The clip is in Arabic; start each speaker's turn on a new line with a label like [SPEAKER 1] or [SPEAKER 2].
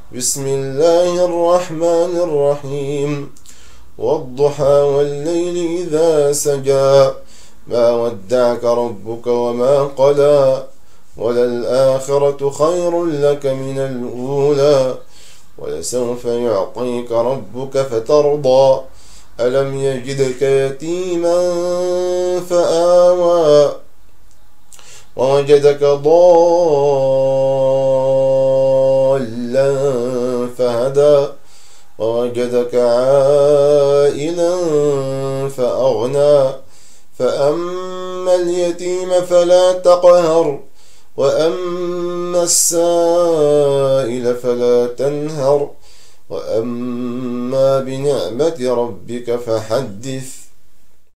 [SPEAKER 1] بسم الله الرحمن الرحيم. والضحى والليل إذا سجى ما ودعك ربك وما قلى وللآخرة خير لك من الأولى ولسوف يعطيك ربك فترضى ألم يجدك يتيما فآوى ووجدك ضالا فهدى ووجدك عائلا فأغنى فأما اليتيم فلا تقهر وأما السائل فلا تنهر وأما بنعمة ربك فحدث.